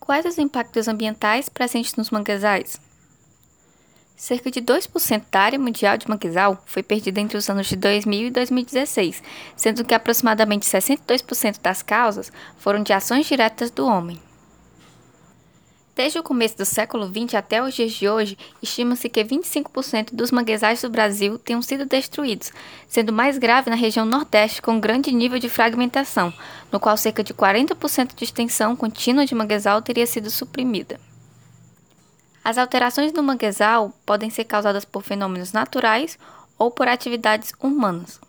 Quais os impactos ambientais presentes nos manguezais? Cerca de 2% da área mundial de manguezal foi perdida entre os anos de 2000 e 2016, sendo que aproximadamente 62% das causas foram de ações diretas do homem. Desde o começo do século XX até os dias de hoje, estima-se que 25% dos manguezais do Brasil tenham sido destruídos, sendo mais grave na região Nordeste com grande nível de fragmentação, no qual cerca de 40% de extensão contínua de manguezal teria sido suprimida. As alterações no manguezal podem ser causadas por fenômenos naturais ou por atividades humanas.